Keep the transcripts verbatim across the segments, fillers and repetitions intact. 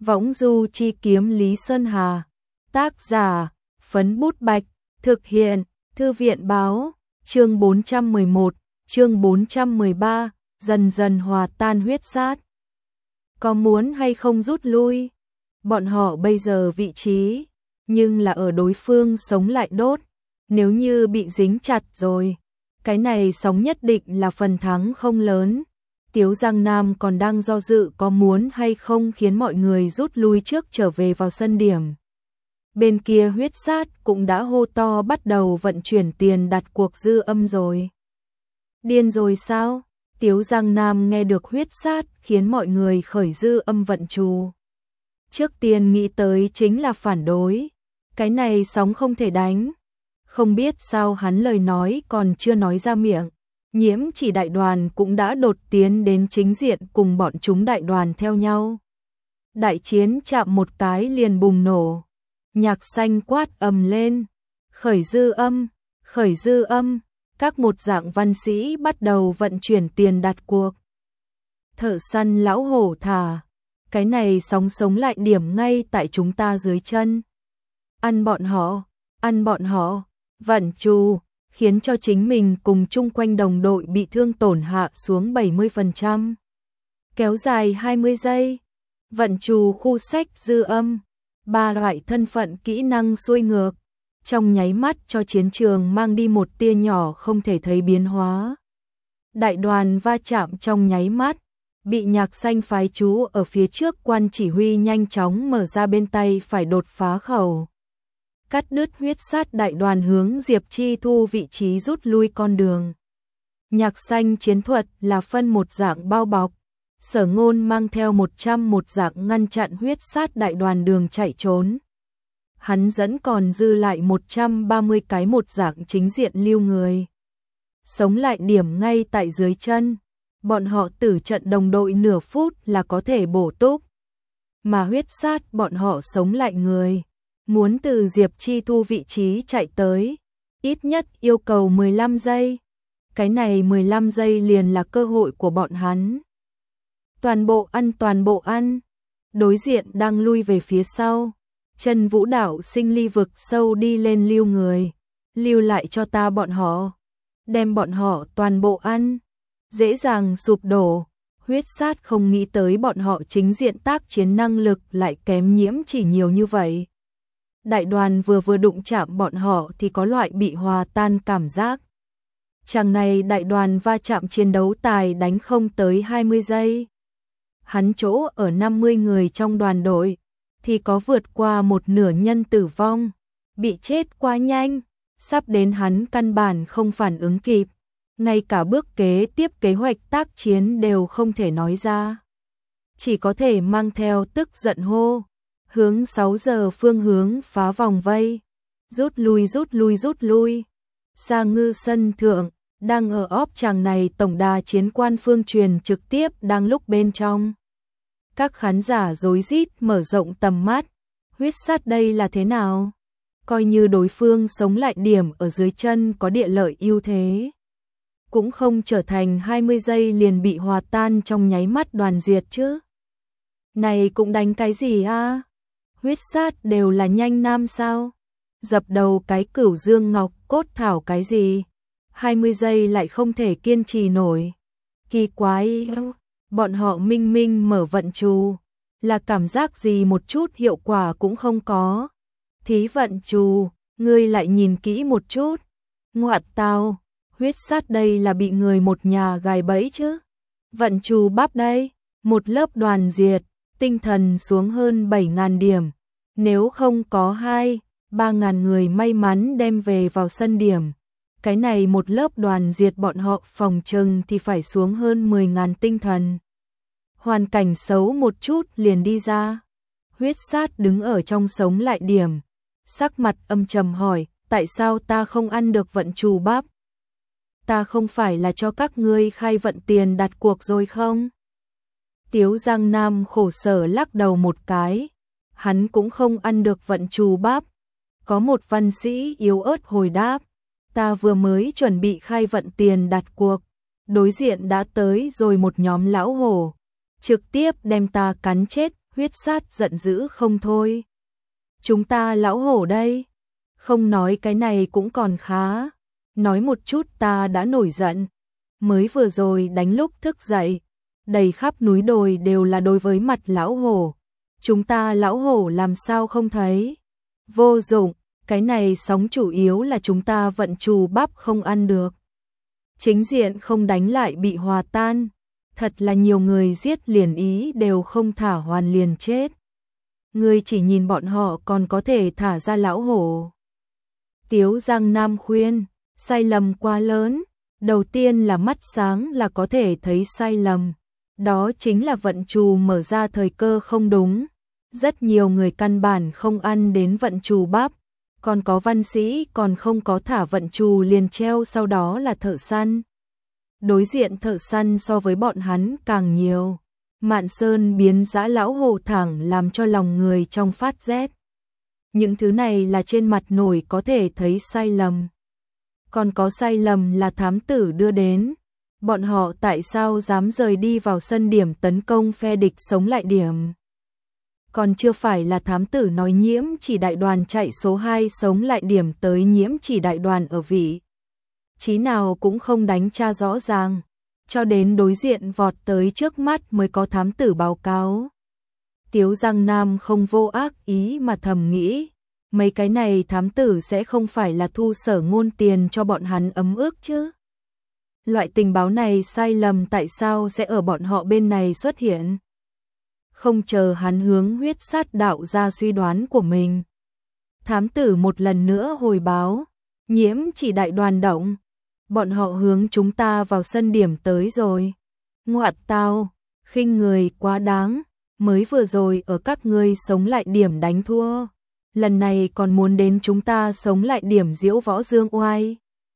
Võng du chi kiếm Lý Sơn Hà. Tác giả, Phấn Bút Bạch. Thực hiện, Thư viện báo. Chương bốn trăm mười một, chương bốn trăm mười ba, dần dần hòa tan huyết sát. Có muốn hay không rút lui? Bọn họ bây giờ vị trí, nhưng là ở đối phương sống lại đốt. Nếu như bị dính chặt rồi, cái này sóng nhất định là phần thắng không lớn. Tiếu Giang Nam còn đang do dự có muốn hay không khiến mọi người rút lui trước trở về vào sân điểm. Bên kia huyết sát cũng đã hô to bắt đầu vận chuyển tiền đặt cuộc dư âm rồi. Điên rồi sao? Tiếu Giang Nam nghe được huyết sát khiến mọi người khởi dư âm vận trù. Trước tiên nghĩ tới chính là phản đối. Cái này sóng không thể đánh. Không biết sao hắn lời nói còn chưa nói ra miệng. Nhiễm Chỉ đại đoàn cũng đã đột tiến đến chính diện cùng bọn chúng đại đoàn theo nhau. Đại chiến chạm một cái liền bùng nổ. Nhạc Xanh quát ầm lên. Khởi dư âm, khởi dư âm. Các một dạng văn sĩ bắt đầu vận chuyển tiền đặt cuộc. Thợ săn lão hổ thả. Cái này sóng sống lại điểm ngay tại chúng ta dưới chân. Ăn bọn họ, ăn bọn họ. Vận trù, khiến cho chính mình cùng chung quanh đồng đội bị thương tổn hạ xuống bảy mươi phần trăm. Kéo dài hai mươi giây. Vận trù khu sách dư âm. Ba loại thân phận kỹ năng xuôi ngược. Trong nháy mắt cho chiến trường mang đi một tia nhỏ không thể thấy biến hóa. Đại đoàn va chạm trong nháy mắt. Bị Nhạc Xanh phái chú ở phía trước quan chỉ huy nhanh chóng mở ra bên tay phải đột phá khẩu. Cắt đứt huyết sát đại đoàn hướng Diệp Chi Thu vị trí rút lui con đường. Nhạc Xanh chiến thuật là phân một dạng bao bọc. Sở Ngôn mang theo một trăm một dạng ngăn chặn huyết sát đại đoàn đường chạy trốn. Hắn dẫn còn dư lại một trăm ba mươi cái một dạng chính diện lưu người. Sống lại điểm ngay tại dưới chân. Bọn họ tử trận đồng đội nửa phút là có thể bổ túc. Mà huyết sát bọn họ sống lại người. Muốn từ Diệp Chi Thu vị trí chạy tới, ít nhất yêu cầu mười lăm giây. Cái này mười lăm giây liền là cơ hội của bọn hắn. Toàn bộ ăn toàn bộ ăn. Đối diện đang lui về phía sau. Chân Vũ Đạo Sinh ly vực sâu đi lên lưu người. Lưu lại cho ta bọn họ. Đem bọn họ toàn bộ ăn. Dễ dàng sụp đổ. Huyết sát không nghĩ tới bọn họ chính diện tác chiến năng lực lại kém Nhiễm Chỉ nhiều như vậy. Đại đoàn vừa vừa đụng chạm bọn họ thì có loại bị hòa tan cảm giác. Chàng này đại đoàn va chạm chiến đấu tài đánh không tới hai mươi giây. Hắn chỗ ở năm mươi người trong đoàn đội thì có vượt qua một nửa nhân tử vong. Bị chết quá nhanh, sắp đến hắn căn bản không phản ứng kịp. Ngay cả bước kế tiếp kế hoạch tác chiến đều không thể nói ra. Chỉ có thể mang theo tức giận hô. Hướng sáu giờ phương hướng phá vòng vây. Rút lui rút lui rút lui. Sa Ngư sân thượng, đang ở óp chàng này tổng đà chiến quan phương truyền trực tiếp đang lúc bên trong. Các khán giả rối rít mở rộng tầm mắt. Huyết sát đây là thế nào? Coi như đối phương sống lại điểm ở dưới chân có địa lợi ưu thế. Cũng không trở thành hai mươi giây liền bị hòa tan trong nháy mắt đoàn diệt chứ. Này cũng đánh cái gì a? Huyết sát đều là nhanh nam sao? Dập đầu cái Cửu Dương Ngọc cốt thảo cái gì? hai mươi giây lại không thể kiên trì nổi. Kỳ quái, bọn họ minh minh mở vận trù, là cảm giác gì một chút hiệu quả cũng không có. Thí vận trù, ngươi lại nhìn kỹ một chút. Ngoạt tao, huyết sát đây là bị người một nhà gài bẫy chứ. Vận trù bắp đây, một lớp đoàn diệt. Tinh thần xuống hơn bảy nghìn điểm. Nếu không có hai, ba nghìn người may mắn đem về vào sân điểm. Cái này một lớp đoàn diệt bọn họ phòng trừng thì phải xuống hơn mười nghìn tinh thần. Hoàn cảnh xấu một chút liền đi ra. Huyết sát đứng ở trong sống lại điểm. Sắc mặt âm trầm hỏi, tại sao ta không ăn được vận trù bắp? Ta không phải là cho các ngươi khai vận tiền đặt cuộc rồi không? Tiếu Giang Nam khổ sở lắc đầu một cái. Hắn cũng không ăn được vận trù bắp. Có một văn sĩ yếu ớt hồi đáp. Ta vừa mới chuẩn bị khai vận tiền đặt cuộc. Đối diện đã tới rồi một nhóm lão hổ. Trực tiếp đem ta cắn chết. Huyết sát giận dữ không thôi. Chúng ta lão hổ đây. Không nói cái này cũng còn khá. Nói một chút ta đã nổi giận. Mới vừa rồi đánh lúc thức dậy. Đầy khắp núi đồi đều là đối với mặt lão hổ. Chúng ta lão hổ làm sao không thấy. Vô dụng, cái này sóng chủ yếu là chúng ta vận trù bắp không ăn được. Chính diện không đánh lại bị hòa tan. Thật là nhiều người giết liền ý đều không thả hoàn liền chết. Người chỉ nhìn bọn họ còn có thể thả ra lão hổ. Tiếu Giang Nam khuyên, sai lầm quá lớn. Đầu tiên là mắt sáng là có thể thấy sai lầm. Đó chính là vận trù mở ra thời cơ không đúng. Rất nhiều người căn bản không ăn đến vận trù bắp. Còn có văn sĩ còn không có thả vận trù liền treo sau đó là thợ săn. Đối diện thợ săn so với bọn hắn càng nhiều. Mạn Sơn biến dã lão hổ thẳng làm cho lòng người trong phát rét. Những thứ này là trên mặt nổi có thể thấy sai lầm. Còn có sai lầm là thám tử đưa đến. Bọn họ tại sao dám rời đi vào sân điểm tấn công phe địch sống lại điểm. Còn chưa phải là thám tử nói Nhiễm Chỉ đại đoàn chạy số hai sống lại điểm tới Nhiễm Chỉ đại đoàn ở vị trí nào cũng không đánh tra rõ ràng. Cho đến đối diện vọt tới trước mắt mới có thám tử báo cáo. Tiếu Giang Nam không vô ác ý mà thầm nghĩ. Mấy cái này thám tử sẽ không phải là thu Sở Ngôn tiền cho bọn hắn ấm ức chứ. Loại tình báo này sai lầm tại sao sẽ ở bọn họ bên này xuất hiện. Không chờ hắn hướng huyết sát đạo ra suy đoán của mình. Thám tử một lần nữa hồi báo. Nhiễm Chỉ đại đoàn động. Bọn họ hướng chúng ta vào sân điểm tới rồi. Ngoạt tao, khinh người quá đáng. Mới vừa rồi ở các ngươi sống lại điểm đánh thua. Lần này còn muốn đến chúng ta sống lại điểm diễu võ dương oai.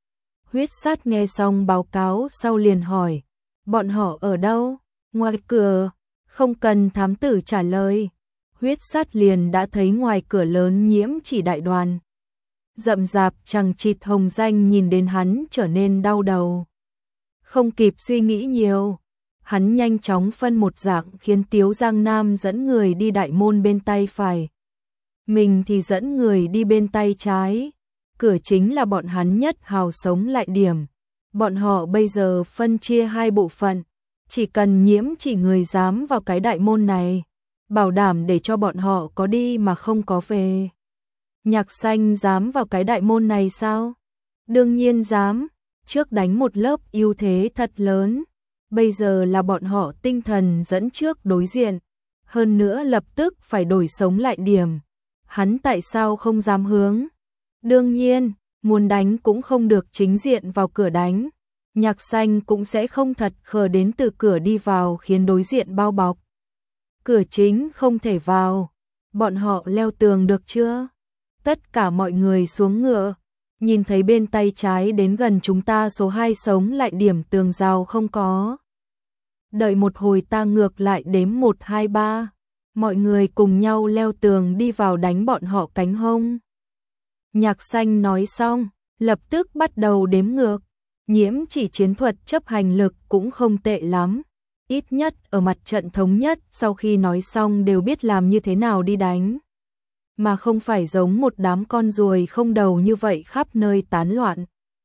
Huyết sát nghe xong báo cáo sau liền hỏi. Bọn họ ở đâu? Ngoài cửa. Không cần thám tử trả lời. Huyết sát liền đã thấy ngoài cửa lớn Nhiễm Chỉ đại đoàn. Rậm rạp chằng chịt hồng danh nhìn đến hắn trở nên đau đầu. Không kịp suy nghĩ nhiều. Hắn nhanh chóng phân một dạng khiến Tiếu Giang Nam dẫn người đi đại môn bên tay phải. Mình thì dẫn người đi bên tay trái. Cửa chính là bọn hắn nhất hào sống lại điểm. Bọn họ bây giờ phân chia hai bộ phận. Chỉ cần Nhiễm Chỉ người dám vào cái đại môn này. Bảo đảm để cho bọn họ có đi mà không có về. Nhạc Xanh dám vào cái đại môn này sao? Đương nhiên dám. Trước đánh một lớp ưu thế thật lớn. Bây giờ là bọn họ tinh thần dẫn trước đối diện. Hơn nữa lập tức phải đổi sống lại điểm. Hắn tại sao không dám hướng? Đương nhiên, muốn đánh cũng không được chính diện vào cửa đánh. Nhạc Xanh cũng sẽ không thật khờ đến từ cửa đi vào khiến đối diện bao bọc. Cửa chính không thể vào. Bọn họ leo tường được chưa? Tất cả mọi người xuống ngựa. Nhìn thấy bên tay trái đến gần chúng ta số hai sống lại điểm tường rào không có. Đợi một hồi ta ngược lại đếm một hai ba. Mọi người cùng nhau leo tường đi vào đánh bọn họ cánh hông. Nhạc Xanh nói xong, lập tức bắt đầu đếm ngược. Nhiễm Chỉ chiến thuật chấp hành lực cũng không tệ lắm. Ít nhất ở mặt trận thống nhất sau khi nói xong đều biết làm như thế nào đi đánh. Mà không phải giống một đám con ruồi không đầu như vậy khắp nơi tán loạn.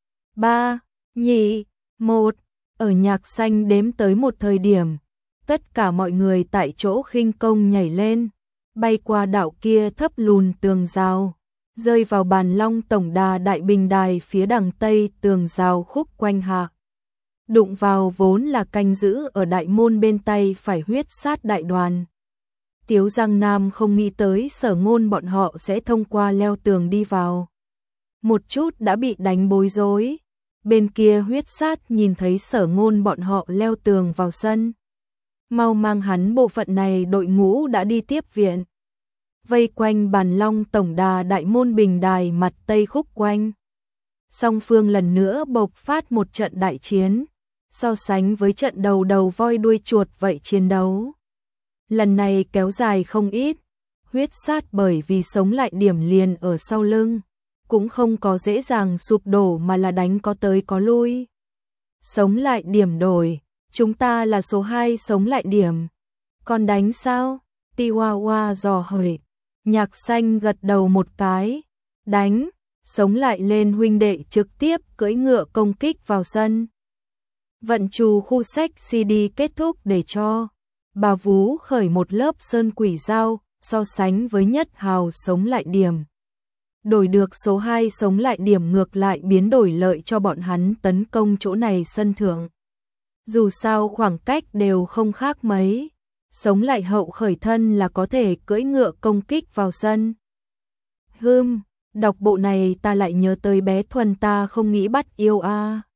Ba, nhị, một, ở Nhạc Xanh đếm tới một thời điểm. Tất cả mọi người tại chỗ khinh công nhảy lên, bay qua đảo kia thấp lùn tường rào, rơi vào bàn long tổng đà đại bình đài phía đằng tây tường rào khúc quanh hạ. Đụng vào vốn là canh giữ ở đại môn bên tay phải huyết sát đại đoàn. Tiếu Giang Nam không nghĩ tới Sở Ngôn bọn họ sẽ thông qua leo tường đi vào. Một chút đã bị đánh bối rối. Bên kia huyết sát nhìn thấy Sở Ngôn bọn họ leo tường vào sân. Mau mang hắn bộ phận này đội ngũ đã đi tiếp viện. Vây quanh bàn long tổng đà đại môn bình đài mặt tây khúc quanh. Song phương lần nữa bộc phát một trận đại chiến. So sánh với trận đầu đầu voi đuôi chuột vậy chiến đấu. Lần này kéo dài không ít. Huyết sát bởi vì sống lại điểm liền ở sau lưng. Cũng không có dễ dàng sụp đổ mà là đánh có tới có lui. Sống lại điểm đổi. Chúng ta là số hai sống lại điểm. Còn đánh sao? Tiwawa dò hỏi. Nhạc xanh gật đầu một cái. Đánh, sống lại lên huynh đệ trực tiếp cưỡi ngựa công kích vào sân. Vận trù khu sách xê đê kết thúc để cho bà Vú khởi một lớp sơn quỷ dao, so sánh với nhất hào sống lại điểm. Đổi được số hai sống lại điểm ngược lại biến đổi lợi cho bọn hắn tấn công chỗ này sân thượng. Dù sao khoảng cách đều không khác mấy, sống lại hậu khởi thân là có thể cưỡi ngựa công kích vào sân. Hừm, đọc bộ này ta lại nhớ tới bé Thuần ta không nghĩ bắt yêu a. À.